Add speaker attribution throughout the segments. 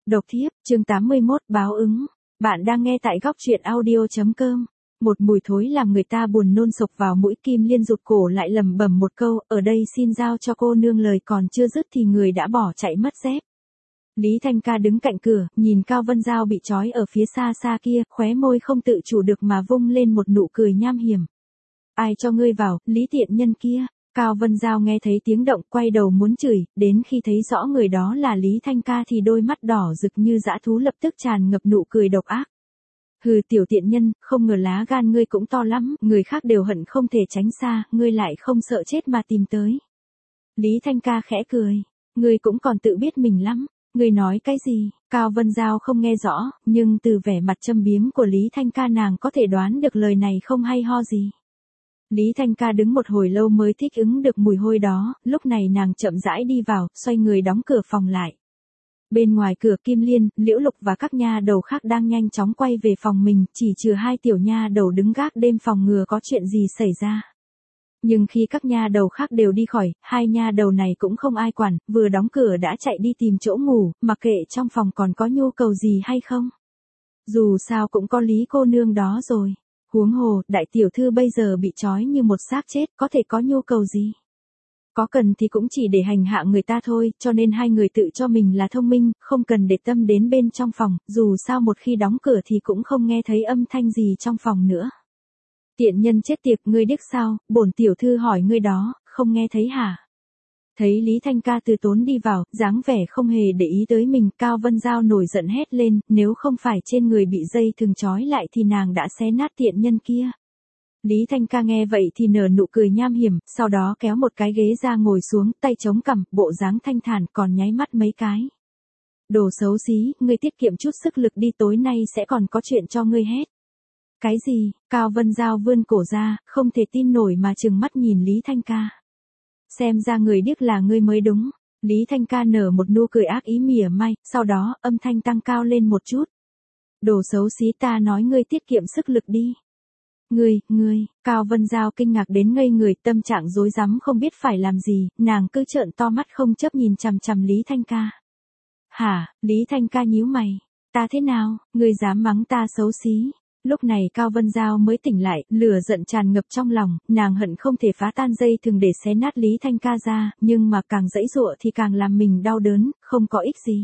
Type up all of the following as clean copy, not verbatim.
Speaker 1: Độc thiếp, chương 81, báo ứng. Bạn đang nghe tại góc truyện audio.com. Một mùi thối làm người ta buồn nôn sộc vào mũi. Kim Liên rụt cổ lại lẩm bẩm một câu, ở đây xin giao cho cô nương. Lời còn chưa dứt thì người đã bỏ chạy mất dép. Lý Thanh Ca đứng cạnh cửa, nhìn Cao Vân Giao bị trói ở phía xa xa kia, khóe môi không tự chủ được mà vung lên một nụ cười nham hiểm. Ai cho ngươi vào, Lý tiện nhân kia. Cao Vân Giao nghe thấy tiếng động, quay đầu muốn chửi, đến khi thấy rõ người đó là Lý Thanh Ca thì đôi mắt đỏ rực như dã thú lập tức tràn ngập nụ cười độc ác. Hừ, tiểu tiện nhân, không ngờ lá gan ngươi cũng to lắm, người khác đều hận không thể tránh xa, ngươi lại không sợ chết mà tìm tới. Lý Thanh Ca khẽ cười, ngươi cũng còn tự biết mình lắm, ngươi nói cái gì? Cao Vân Giao không nghe rõ, nhưng từ vẻ mặt châm biếm của Lý Thanh Ca nàng có thể đoán được lời này không hay ho gì. Lý Thanh Ca đứng một hồi lâu mới thích ứng được mùi hôi đó, lúc này nàng chậm rãi đi vào, xoay người đóng cửa phòng lại. Bên ngoài cửa Kim Liên, Liễu Lục và các nha đầu khác đang nhanh chóng quay về phòng mình, chỉ trừ hai tiểu nha đầu đứng gác đêm phòng ngừa có chuyện gì xảy ra. Nhưng khi các nha đầu khác đều đi khỏi, hai nha đầu này cũng không ai quản, vừa đóng cửa đã chạy đi tìm chỗ ngủ, mặc kệ trong phòng còn có nhu cầu gì hay không. Dù sao cũng có Lý cô nương đó rồi. Huống hồ, đại tiểu thư bây giờ bị trói như một xác chết, có thể có nhu cầu gì? Có cần thì cũng chỉ để hành hạ người ta thôi, cho nên hai người tự cho mình là thông minh, không cần để tâm đến bên trong phòng, dù sao một khi đóng cửa thì cũng không nghe thấy âm thanh gì trong phòng nữa. Tiện nhân chết tiệt, ngươi điếc sao? Bổn tiểu thư hỏi ngươi đó, không nghe thấy hả? Thấy Lý Thanh Ca từ tốn đi vào, dáng vẻ không hề để ý tới mình, Cao Vân Giao nổi giận hét lên, nếu không phải trên người bị dây thừng trói lại thì nàng đã xé nát tiện nhân kia. Lý Thanh Ca nghe vậy thì nở nụ cười nham hiểm, sau đó kéo một cái ghế ra ngồi xuống, tay chống cằm, bộ dáng thanh thản còn nháy mắt mấy cái. Đồ xấu xí, ngươi tiết kiệm chút sức lực đi, tối nay sẽ còn có chuyện cho ngươi hết. Cái gì? Cao Vân Giao vươn cổ ra, không thể tin nổi mà trừng mắt nhìn Lý Thanh Ca. Xem ra người điếc là ngươi mới đúng. Lý Thanh Ca nở một nụ cười ác ý mỉa mai, sau đó âm thanh tăng cao lên một chút. Đồ xấu xí, ta nói ngươi tiết kiệm sức lực đi. Ngươi, Cao Vân Giao kinh ngạc đến ngây người, tâm trạng rối rắm không biết phải làm gì, nàng cứ trợn to mắt không chấp nhìn chằm chằm Lý Thanh Ca. Hả? Lý Thanh Ca nhíu mày. Ta thế nào? Ngươi dám mắng ta xấu xí? Lúc này Cao Vân Giao mới tỉnh lại, lửa giận tràn ngập trong lòng, nàng hận không thể phá tan dây thừng để xé nát Lý Thanh Ca ra, nhưng mà càng giãy giụa thì càng làm mình đau đớn, không có ích gì.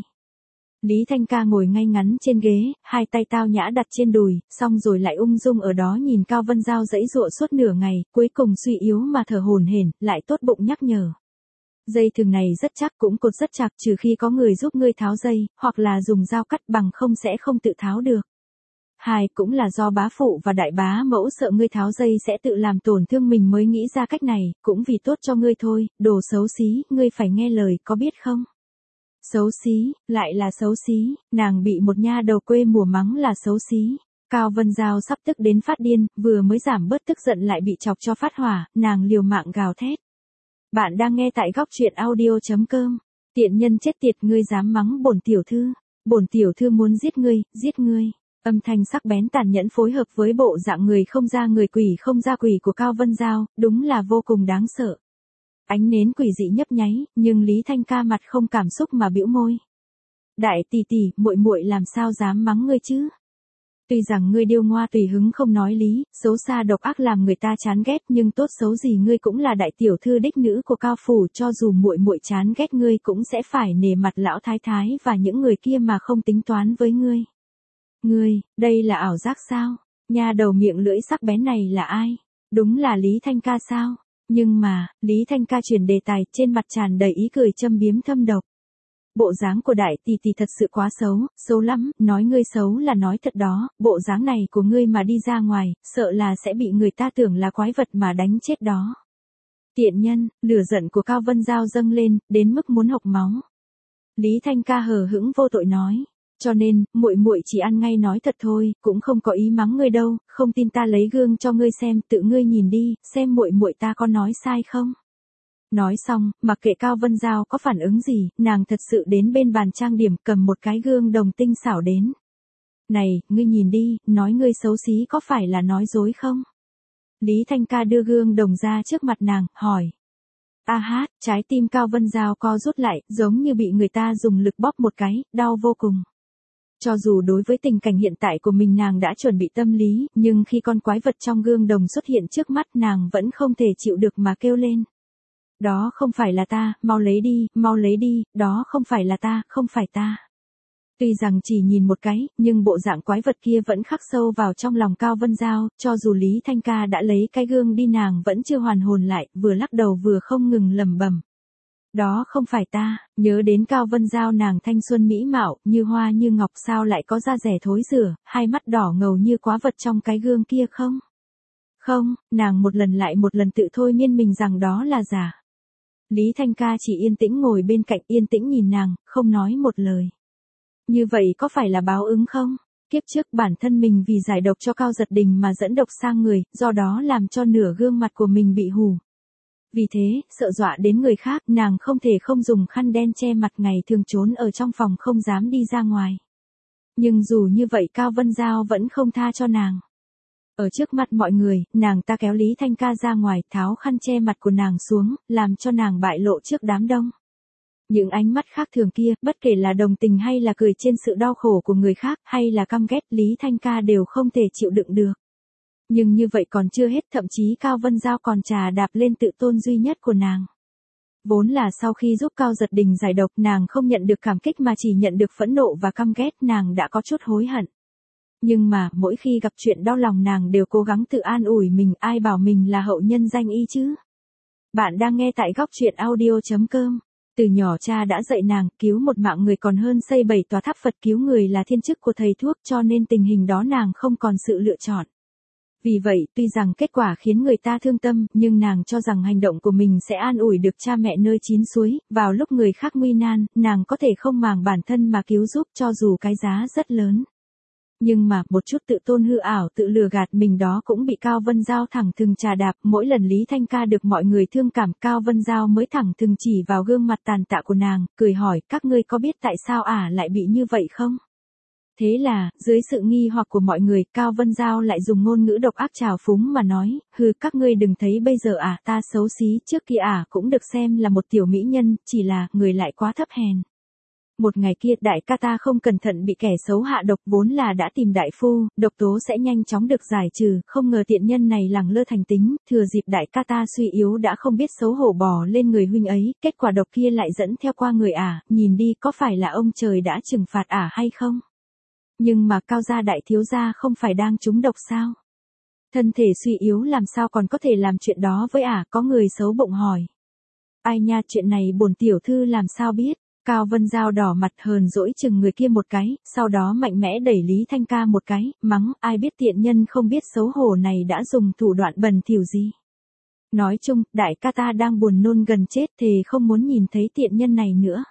Speaker 1: Lý Thanh Ca ngồi ngay ngắn trên ghế, hai tay tao nhã đặt trên đùi, xong rồi lại ung dung ở đó nhìn Cao Vân Giao giãy giụa suốt nửa ngày, cuối cùng suy yếu mà thở hổn hển, lại tốt bụng nhắc nhở. Dây thừng này rất chắc, cũng cột rất chặt, trừ khi có người giúp ngươi tháo dây, hoặc là dùng dao cắt, bằng không sẽ không tự tháo được. Hai, cũng là do bá phụ và đại bá mẫu sợ ngươi tháo dây sẽ tự làm tổn thương mình mới nghĩ ra cách này, cũng vì tốt cho ngươi thôi, đồ xấu xí, ngươi phải nghe lời, có biết không? Xấu xí, lại là xấu xí, nàng bị một nha đầu quê mùa mắng là xấu xí. Cao Vân Giao sắp tức đến phát điên, vừa mới giảm bớt tức giận lại bị chọc cho phát hỏa, nàng liều mạng gào thét. Bạn đang nghe tại góc truyện audio.com. Tiện nhân chết tiệt, ngươi dám mắng bổn tiểu thư. Bổn tiểu thư muốn giết ngươi, giết ngươi. Âm thanh sắc bén tàn nhẫn phối hợp với bộ dạng người không ra người quỷ không ra quỷ của Cao Vân Giao, đúng là vô cùng đáng sợ. Ánh nến quỷ dị nhấp nháy, nhưng Lý Thanh Ca mặt không cảm xúc mà bĩu môi. Đại tỷ tỷ, muội muội làm sao dám mắng ngươi chứ? Tuy rằng ngươi điêu ngoa tùy hứng không nói lý, xấu xa độc ác làm người ta chán ghét, nhưng tốt xấu gì ngươi cũng là đại tiểu thư đích nữ của Cao phủ, cho dù muội muội chán ghét ngươi cũng sẽ phải nể mặt lão thái thái và những người kia mà không tính toán với ngươi. Ngươi, đây là ảo giác sao? Nha đầu miệng lưỡi sắc bén này là ai? Đúng là Lý Thanh Ca sao? Nhưng mà, Lý Thanh Ca chuyển đề tài, trên mặt tràn đầy ý cười châm biếm thâm độc. Bộ dáng của đại tỷ tỷ thật sự quá xấu, xấu lắm, nói ngươi xấu là nói thật đó, bộ dáng này của ngươi mà đi ra ngoài, sợ là sẽ bị người ta tưởng là quái vật mà đánh chết đó. Tiện nhân, lửa giận của Cao Vân Giao dâng lên, đến mức muốn hộc máu. Lý Thanh Ca hờ hững vô tội nói. Cho nên, muội muội chỉ ăn ngay nói thật thôi, cũng không có ý mắng ngươi đâu, không tin ta lấy gương cho ngươi xem, tự ngươi nhìn đi, xem muội muội ta có nói sai không. Nói xong, mặc kệ Cao Vân Giao có phản ứng gì, nàng thật sự đến bên bàn trang điểm cầm một cái gương đồng tinh xảo đến. Này, ngươi nhìn đi, nói ngươi xấu xí có phải là nói dối không? Lý Thanh Ca đưa gương đồng ra trước mặt nàng, hỏi. A hát, trái tim Cao Vân Giao co rút lại, giống như bị người ta dùng lực bóp một cái, đau vô cùng. Cho dù đối với tình cảnh hiện tại của mình nàng đã chuẩn bị tâm lý, nhưng khi con quái vật trong gương đồng xuất hiện trước mắt nàng vẫn không thể chịu được mà kêu lên. Đó không phải là ta, mau lấy đi, đó không phải là ta, không phải ta. Tuy rằng chỉ nhìn một cái, nhưng bộ dạng quái vật kia vẫn khắc sâu vào trong lòng Cao Vân Giao, cho dù Lý Thanh Ca đã lấy cái gương đi nàng vẫn chưa hoàn hồn lại, vừa lắc đầu vừa không ngừng lẩm bẩm. Đó không phải ta, nhớ đến Cao Vân Giao nàng thanh xuân mỹ mạo, như hoa như ngọc sao lại có da rẻ thối rữa, hai mắt đỏ ngầu như quá vật trong cái gương kia không? Không, nàng một lần lại một lần tự thôi miên mình rằng đó là giả. Lý Thanh Ca chỉ yên tĩnh ngồi bên cạnh yên tĩnh nhìn nàng, không nói một lời. Như vậy có phải là báo ứng không? Kiếp trước bản thân mình vì giải độc cho Cao Giật Đình mà dẫn độc sang người, do đó làm cho nửa gương mặt của mình bị hù. Vì thế, sợ dọa đến người khác, nàng không thể không dùng khăn đen che mặt ngày thường trốn ở trong phòng không dám đi ra ngoài. Nhưng dù như vậy Cao Vân Giao vẫn không tha cho nàng. Ở trước mặt mọi người, nàng ta kéo Lý Thanh Ca ra ngoài, tháo khăn che mặt của nàng xuống, làm cho nàng bại lộ trước đám đông. Những ánh mắt khác thường kia, bất kể là đồng tình hay là cười trên sự đau khổ của người khác, hay là căm ghét, Lý Thanh Ca đều không thể chịu đựng được. Nhưng như vậy còn chưa hết, thậm chí Cao Vân Giao còn trà đạp lên tự tôn duy nhất của nàng. Vốn là sau khi giúp Cao Giật Đình giải độc nàng không nhận được cảm kích mà chỉ nhận được phẫn nộ và căm ghét, nàng đã có chút hối hận. Nhưng mà, mỗi khi gặp chuyện đau lòng nàng đều cố gắng tự an ủi mình, ai bảo mình là hậu nhân danh y chứ. Bạn đang nghe tại góc truyện audio.com. Từ nhỏ cha đã dạy nàng, cứu một mạng người còn hơn xây 7 tòa tháp Phật, cứu người là thiên chức của thầy thuốc, cho nên tình hình đó nàng không còn sự lựa chọn. Vì vậy, tuy rằng kết quả khiến người ta thương tâm, nhưng nàng cho rằng hành động của mình sẽ an ủi được cha mẹ nơi chín suối, vào lúc người khác nguy nan, nàng có thể không màng bản thân mà cứu giúp cho dù cái giá rất lớn. Nhưng mà, một chút tự tôn hư ảo tự lừa gạt mình đó cũng bị Cao Vân Giao thẳng thừng trà đạp, mỗi lần Lý Thanh Ca được mọi người thương cảm, Cao Vân Giao mới thẳng thừng chỉ vào gương mặt tàn tạ của nàng, cười hỏi, các ngươi có biết tại sao lại bị như vậy không? Thế là, dưới sự nghi hoặc của mọi người, Cao Vân Giao lại dùng ngôn ngữ độc ác trào phúng mà nói, các ngươi đừng thấy bây giờ ta xấu xí, trước kia cũng được xem là một tiểu mỹ nhân, chỉ là, người lại quá thấp hèn. Một ngày kia đại ca ta không cẩn thận bị kẻ xấu hạ độc, vốn là đã tìm đại phu, độc tố sẽ nhanh chóng được giải trừ, không ngờ tiện nhân này lẳng lơ thành tính, thừa dịp đại ca ta suy yếu đã không biết xấu hổ bò lên người huynh ấy, kết quả độc kia lại dẫn theo qua người nhìn đi có phải là ông trời đã trừng phạt hay không? Nhưng mà Cao gia đại thiếu gia không phải đang trúng độc sao? Thân thể suy yếu làm sao còn có thể làm chuyện đó với có người xấu bụng hỏi. Ai nha, chuyện này bổn tiểu thư làm sao biết? Cao Vân Giao đỏ mặt hờn dỗi chừng người kia một cái, sau đó mạnh mẽ đẩy Lý Thanh Ca một cái, mắng, ai biết tiện nhân không biết xấu hổ này đã dùng thủ đoạn bẩn thỉu gì. Nói chung, đại ca ta đang buồn nôn gần chết thề không muốn nhìn thấy tiện nhân này nữa.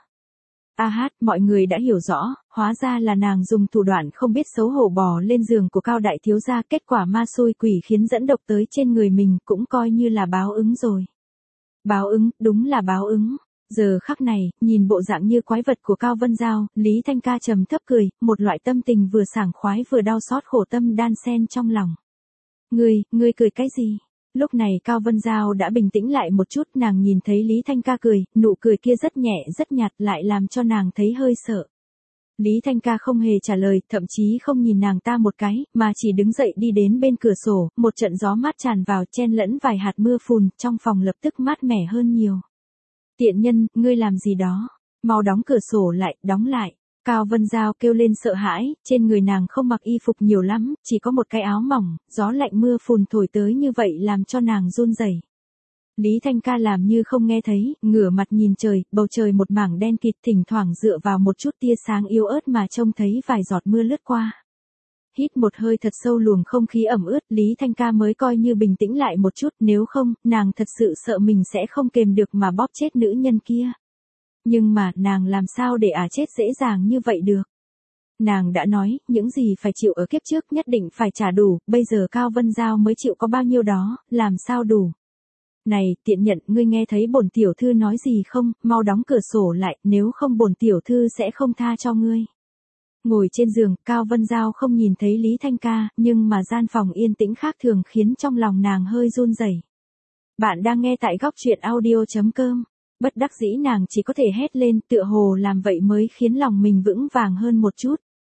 Speaker 1: Mọi người đã hiểu rõ, hóa ra là nàng dùng thủ đoạn không biết xấu hổ bò lên giường của Cao đại thiếu gia, kết quả ma xui quỷ khiến dẫn độc tới trên người mình, cũng coi như là báo ứng rồi. Báo ứng, đúng là báo ứng. Giờ khắc này, nhìn bộ dạng như quái vật của Cao Vân Giao, Lý Thanh Ca trầm thấp cười, một loại tâm tình vừa sảng khoái vừa đau xót khổ tâm đan xen trong lòng. Ngươi cười cái gì? Lúc này Cao Vân Giao đã bình tĩnh lại một chút, nàng nhìn thấy Lý Thanh Ca cười, nụ cười kia rất nhẹ rất nhạt lại làm cho nàng thấy hơi sợ. Lý Thanh Ca không hề trả lời, thậm chí không nhìn nàng ta một cái, mà chỉ đứng dậy đi đến bên cửa sổ, một trận gió mát tràn vào chen lẫn vài hạt mưa phùn, trong phòng lập tức mát mẻ hơn nhiều. Tiện nhân, ngươi làm gì đó? Mau đóng cửa sổ lại, đóng lại. Cao Vân Giao kêu lên sợ hãi, trên người nàng không mặc y phục nhiều lắm, chỉ có một cái áo mỏng, gió lạnh mưa phùn thổi tới như vậy làm cho nàng run rẩy. Lý Thanh Ca làm như không nghe thấy, ngửa mặt nhìn trời, bầu trời một mảng đen kịt, thỉnh thoảng dựa vào một chút tia sáng yếu ớt mà trông thấy vài giọt mưa lướt qua. Hít một hơi thật sâu luồng không khí ẩm ướt, Lý Thanh Ca mới coi như bình tĩnh lại một chút, nếu không, nàng thật sự sợ mình sẽ không kềm được mà bóp chết nữ nhân kia. Nhưng mà, nàng làm sao để chết dễ dàng như vậy được? Nàng đã nói, những gì phải chịu ở kiếp trước nhất định phải trả đủ, bây giờ Cao Vân Giao mới chịu có bao nhiêu đó, làm sao đủ? Này, tiện nhận, ngươi nghe thấy bổn tiểu thư nói gì không, mau đóng cửa sổ lại, nếu không bổn tiểu thư sẽ không tha cho ngươi. Ngồi trên giường, Cao Vân Giao không nhìn thấy Lý Thanh Ca, nhưng mà gian phòng yên tĩnh khác thường khiến trong lòng nàng hơi run rẩy. Bạn đang nghe tại góc truyện audio.com. Bất đắc dĩ nàng chỉ có thể hét lên, tựa hồ làm vậy mới khiến lòng mình vững vàng hơn một chút.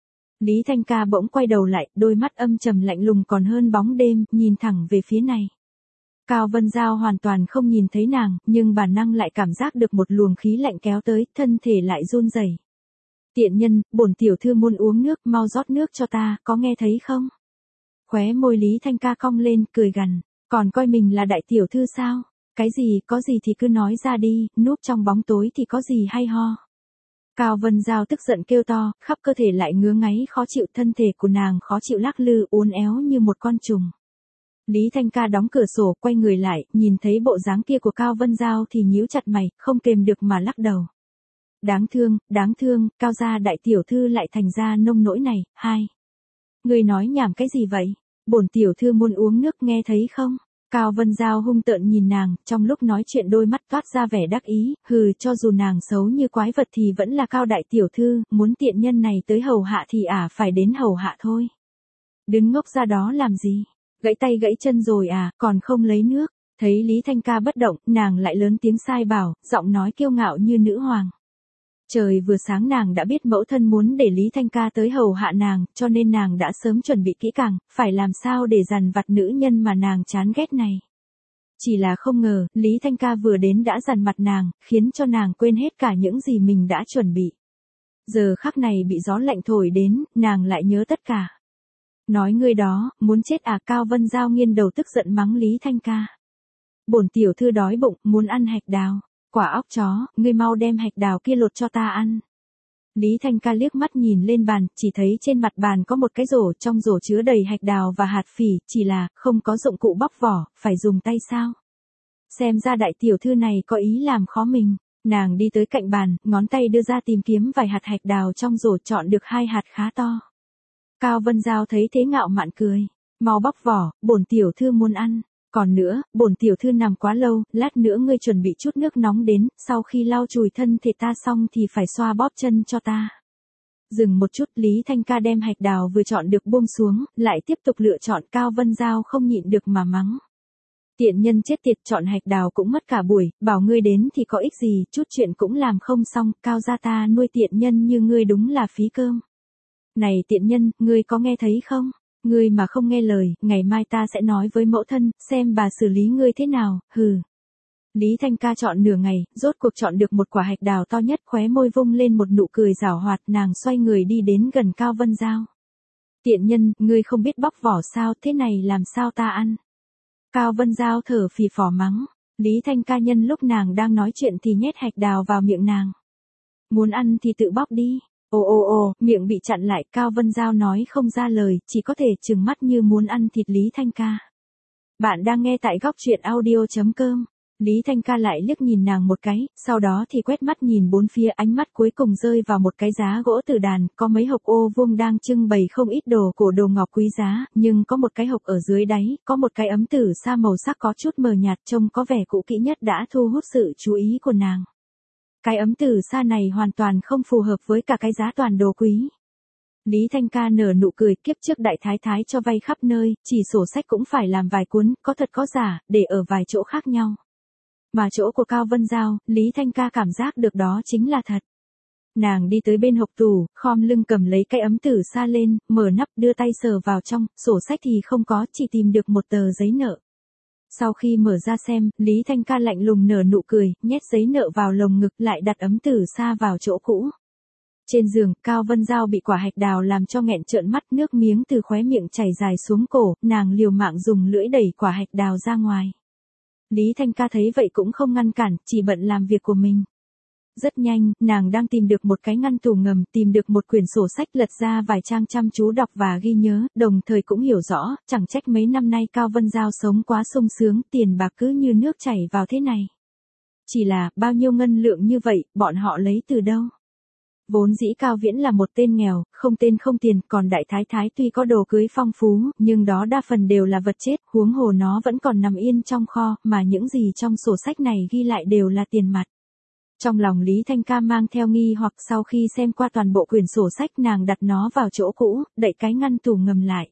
Speaker 1: Lý Thanh Ca bỗng quay đầu lại, đôi mắt âm trầm lạnh lùng còn hơn bóng đêm, nhìn thẳng về phía này. Cao Vân Giao hoàn toàn không nhìn thấy nàng, nhưng bản năng lại cảm giác được một luồng khí lạnh kéo tới, thân thể lại run rẩy. Tiện nhân, bổn tiểu thư muốn uống nước, mau rót nước cho ta, có nghe thấy không? Khóe môi Lý Thanh Ca cong lên, cười gằn, còn coi mình là đại tiểu thư sao? Cái gì, có gì thì cứ nói ra đi, núp trong bóng tối thì có gì hay ho. Cao Vân Giao tức giận kêu to, khắp cơ thể lại ngứa ngáy khó chịu, thân thể của nàng khó chịu lắc lư uốn éo như một con trùng. Lý Thanh Ca đóng cửa sổ, quay người lại, nhìn thấy bộ dáng kia của Cao Vân Giao thì nhíu chặt mày, không kềm được mà lắc đầu. Đáng thương, Cao gia đại tiểu thư lại thành ra nông nỗi này, hai. Người nói nhảm cái gì vậy? Bổn tiểu thư muốn uống nước nghe thấy không? Cao Vân Giao hung tợn nhìn nàng, trong lúc nói chuyện đôi mắt toát ra vẻ đắc ý, hừ, cho dù nàng xấu như quái vật thì vẫn là Cao đại tiểu thư, muốn tiện nhân này tới hầu hạ thì phải đến hầu hạ thôi. Đứng ngốc ra đó làm gì? Gãy tay gãy chân rồi còn không lấy nước. Thấy Lý Thanh Ca bất động, nàng lại lớn tiếng sai bảo, giọng nói kiêu ngạo như nữ hoàng. Trời vừa sáng nàng đã biết mẫu thân muốn để Lý Thanh Ca tới hầu hạ nàng, cho nên nàng đã sớm chuẩn bị kỹ càng, phải làm sao để dằn vặt nữ nhân mà nàng chán ghét này. Chỉ là không ngờ, Lý Thanh Ca vừa đến đã dằn mặt nàng, khiến cho nàng quên hết cả những gì mình đã chuẩn bị. Giờ khắc này bị gió lạnh thổi đến, nàng lại nhớ tất cả. Nói ngươi đó, muốn chết Cao Vân Giao nghiêng đầu tức giận mắng Lý Thanh Ca. Bổn tiểu thư đói bụng, muốn ăn hạch đào. Quả óc chó, ngươi mau đem hạch đào kia lột cho ta ăn. Lý Thanh Ca liếc mắt nhìn lên bàn, chỉ thấy trên mặt bàn có một cái rổ, trong rổ chứa đầy hạch đào và hạt phỉ, chỉ là, không có dụng cụ bóc vỏ, phải dùng tay sao? Xem ra đại tiểu thư này có ý làm khó mình. Nàng đi tới cạnh bàn, ngón tay đưa ra tìm kiếm vài hạt hạch đào trong rổ, chọn được 2 hạt khá to. Cao Vân Giao thấy thế ngạo mạn cười. Mau bóc vỏ, bổn tiểu thư muốn ăn. Còn nữa, bổn tiểu thư nằm quá lâu, lát nữa ngươi chuẩn bị chút nước nóng đến, sau khi lau chùi thân thể ta xong thì phải xoa bóp chân cho ta. Dừng một chút, Lý Thanh Ca đem hạch đào vừa chọn được buông xuống, lại tiếp tục lựa chọn. Cao Vân Giao không nhịn được mà mắng. Tiện nhân chết tiệt, chọn hạch đào cũng mất cả buổi, bảo ngươi đến thì có ích gì, chút chuyện cũng làm không xong, Cao gia ta nuôi tiện nhân như ngươi đúng là phí cơm. Này tiện nhân, ngươi có nghe thấy không? Ngươi mà không nghe lời, ngày mai ta sẽ nói với mẫu thân, xem bà xử lý ngươi thế nào, hừ. Lý Thanh Ca chọn nửa ngày, rốt cuộc chọn được một quả hạch đào to nhất, khóe môi vung lên một nụ cười giảo hoạt, nàng xoay người đi đến gần Cao Vân Giao. Tiện nhân, ngươi không biết bóc vỏ sao, thế này làm sao ta ăn? Cao Vân Giao thở phì phò mắng, Lý Thanh Ca nhân lúc nàng đang nói chuyện thì nhét hạch đào vào miệng nàng. Muốn ăn thì tự bóc đi. Ồ, miệng bị chặn lại, Cao Vân Giao nói không ra lời, chỉ có thể trừng mắt như muốn ăn thịt Lý Thanh Ca. Bạn đang nghe tại góc truyện audio.com. Lý Thanh Ca lại liếc nhìn nàng một cái, sau đó thì quét mắt nhìn bốn phía, ánh mắt cuối cùng rơi vào một cái giá gỗ tử đàn, có mấy hộp ô vuông đang trưng bày không ít đồ cổ đồ ngọc quý giá, nhưng có một cái hộp ở dưới đáy, có một cái ấm tử sa màu sắc có chút mờ nhạt, trông có vẻ cũ kỹ nhất đã thu hút sự chú ý của nàng. Cái ấm tử sa này hoàn toàn không phù hợp với cả cái giá toàn đồ quý. Lý Thanh Ca nở nụ cười, kiếp trước đại thái thái cho vay khắp nơi, chỉ sổ sách cũng phải làm vài cuốn, có thật có giả, để ở vài chỗ khác nhau. Mà chỗ của Cao Vân Giao, Lý Thanh Ca cảm giác được đó chính là thật. Nàng đi tới bên hộc tủ, khom lưng cầm lấy cái ấm tử sa lên, mở nắp đưa tay sờ vào trong, sổ sách thì không có, chỉ tìm được một tờ giấy nợ. Sau khi mở ra xem, Lý Thanh Ca lạnh lùng nở nụ cười, nhét giấy nợ vào lồng ngực lại đặt ấm tử sa vào chỗ cũ. Trên giường, Cao Vân Giao bị quả hạch đào làm cho nghẹn trợn mắt, nước miếng từ khóe miệng chảy dài xuống cổ, nàng liều mạng dùng lưỡi đẩy quả hạch đào ra ngoài. Lý Thanh Ca thấy vậy cũng không ngăn cản, chỉ bận làm việc của mình. Rất nhanh, nàng đang tìm được một cái ngăn tủ ngầm, tìm được một quyển sổ sách, lật ra vài trang chăm chú đọc và ghi nhớ, đồng thời cũng hiểu rõ, chẳng trách mấy năm nay Cao Vân Giao sống quá sung sướng, tiền bạc cứ như nước chảy vào thế này. Chỉ là, bao nhiêu ngân lượng như vậy, bọn họ lấy từ đâu? Vốn dĩ Cao Viễn là một tên nghèo, không tên không tiền, còn đại thái thái tuy có đồ cưới phong phú, nhưng đó đa phần đều là vật chết, huống hồ nó vẫn còn nằm yên trong kho, mà những gì trong sổ sách này ghi lại đều là tiền mặt. Trong lòng Lý Thanh Ca mang theo nghi hoặc, sau khi xem qua toàn bộ quyển sổ sách nàng đặt nó vào chỗ cũ, đậy cái ngăn tủ ngầm lại.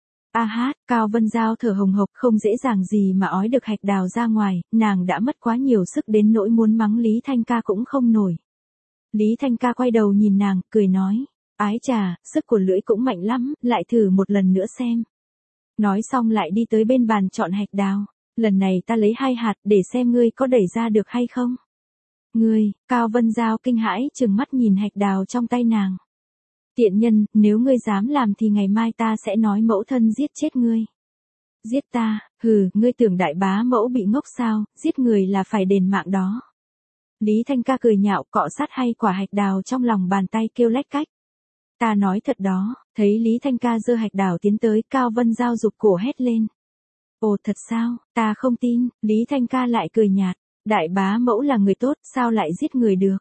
Speaker 1: Cao Vân Giao thở hồng hộc, không dễ dàng gì mà ói được hạch đào ra ngoài, nàng đã mất quá nhiều sức đến nỗi muốn mắng Lý Thanh Ca cũng không nổi. Lý Thanh Ca quay đầu nhìn nàng, cười nói, Ái chà, sức của lưỡi cũng mạnh lắm, lại thử một lần nữa xem. Nói xong lại đi tới bên bàn chọn hạch đào. Lần này ta lấy 2 hạt để xem ngươi có đẩy ra được hay không. Ngươi, Cao Vân Giao kinh hãi trừng mắt nhìn hạch đào trong tay nàng. Tiện nhân, nếu ngươi dám làm thì ngày mai ta sẽ nói mẫu thân giết chết ngươi. Giết ta, hừ, ngươi tưởng đại bá mẫu bị ngốc sao, giết người là phải đền mạng đó. Lý Thanh Ca cười nhạo cọ sát hay quả hạch đào trong lòng bàn tay kêu lách cách. Ta nói thật đó, thấy Lý Thanh Ca giơ hạch đào tiến tới, Cao Vân Giao rụt cổ hét lên. Ồ thật sao, ta không tin, Lý Thanh Ca lại cười nhạt, đại bá mẫu là người tốt, sao lại giết người được.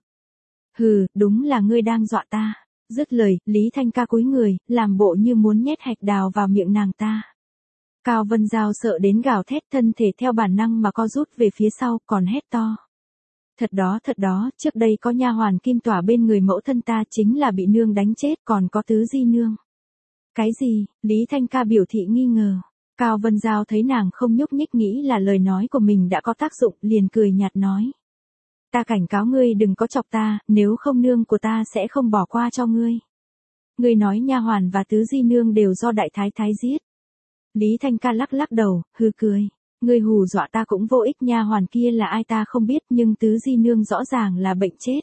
Speaker 1: Hừ, đúng là ngươi đang dọa ta. Dứt lời, Lý Thanh Ca cúi người, làm bộ như muốn nhét hạch đào vào miệng nàng ta. Cao Vân Giao sợ đến gào thét, thân thể theo bản năng mà co rút về phía sau, còn hét to. Thật đó, trước đây có nha hoàn Kim Tỏa bên người mẫu thân ta chính là bị nương đánh chết, còn có Tứ Di nương. Cái gì? Lý Thanh Ca biểu thị nghi ngờ. Cao Vân Giao thấy nàng không nhúc nhích nghĩ là lời nói của mình đã có tác dụng, liền cười nhạt nói. Ta cảnh cáo ngươi đừng có chọc ta, nếu không nương của ta sẽ không bỏ qua cho ngươi. Ngươi nói nha hoàn và Tứ Di nương đều do đại thái thái giết. Lý Thanh Ca lắc lắc đầu, hừ cười. Ngươi hù dọa ta cũng vô ích, nha hoàn kia là ai ta không biết nhưng Tứ Di nương rõ ràng là bệnh chết.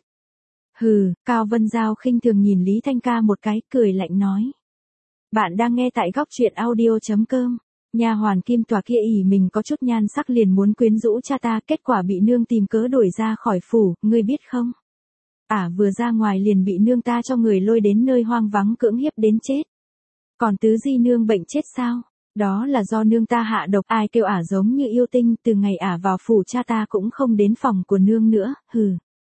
Speaker 1: Hừ, Cao Vân Giao khinh thường nhìn Lý Thanh Ca một cái, cười lạnh nói. Bạn đang nghe tại góc truyện audio.com. Nha hoàn Kim Tỏa kia ỷ mình có chút nhan sắc liền muốn quyến rũ cha ta, kết quả bị nương tìm cớ đuổi ra khỏi phủ, ngươi biết không? Vừa ra ngoài liền bị nương ta cho người lôi đến nơi hoang vắng cưỡng hiếp đến chết. Còn Tứ Di nương bệnh chết sao? Đó là do nương ta hạ độc, ai kêu giống như yêu tinh, từ ngày vào phủ cha ta cũng không đến phòng của nương nữa, hừ.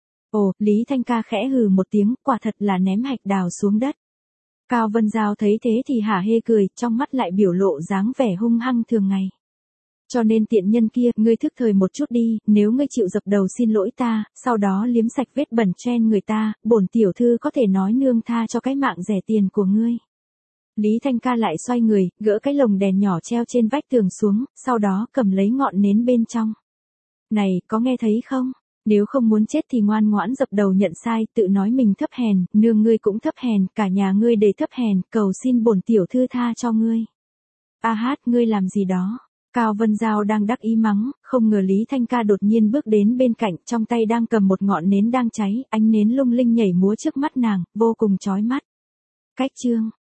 Speaker 1: Ồ, Lý Thanh Ca khẽ hừ một tiếng, quả thật là ném hạch đào xuống đất. Cao Vân Giao thấy thế thì hả hê cười, trong mắt lại biểu lộ dáng vẻ hung hăng thường ngày. Cho nên tiện nhân kia, ngươi thức thời một chút đi, nếu ngươi chịu dập đầu xin lỗi ta, sau đó liếm sạch vết bẩn trên người ta, bổn tiểu thư có thể nói nương tha cho cái mạng rẻ tiền của ngươi. Lý Thanh Ca lại xoay người, gỡ cái lồng đèn nhỏ treo trên vách tường xuống, sau đó cầm lấy ngọn nến bên trong. Này, có nghe thấy không? Nếu không muốn chết thì ngoan ngoãn dập đầu nhận sai, tự nói mình thấp hèn, nương ngươi cũng thấp hèn, cả nhà ngươi đều thấp hèn, cầu xin bổn tiểu thư tha cho ngươi. Ngươi làm gì đó? Cao Vân Giao đang đắc ý mắng, không ngờ Lý Thanh Ca đột nhiên bước đến bên cạnh, trong tay đang cầm một ngọn nến đang cháy, ánh nến lung linh nhảy múa trước mắt nàng, vô cùng chói mắt. Cách chương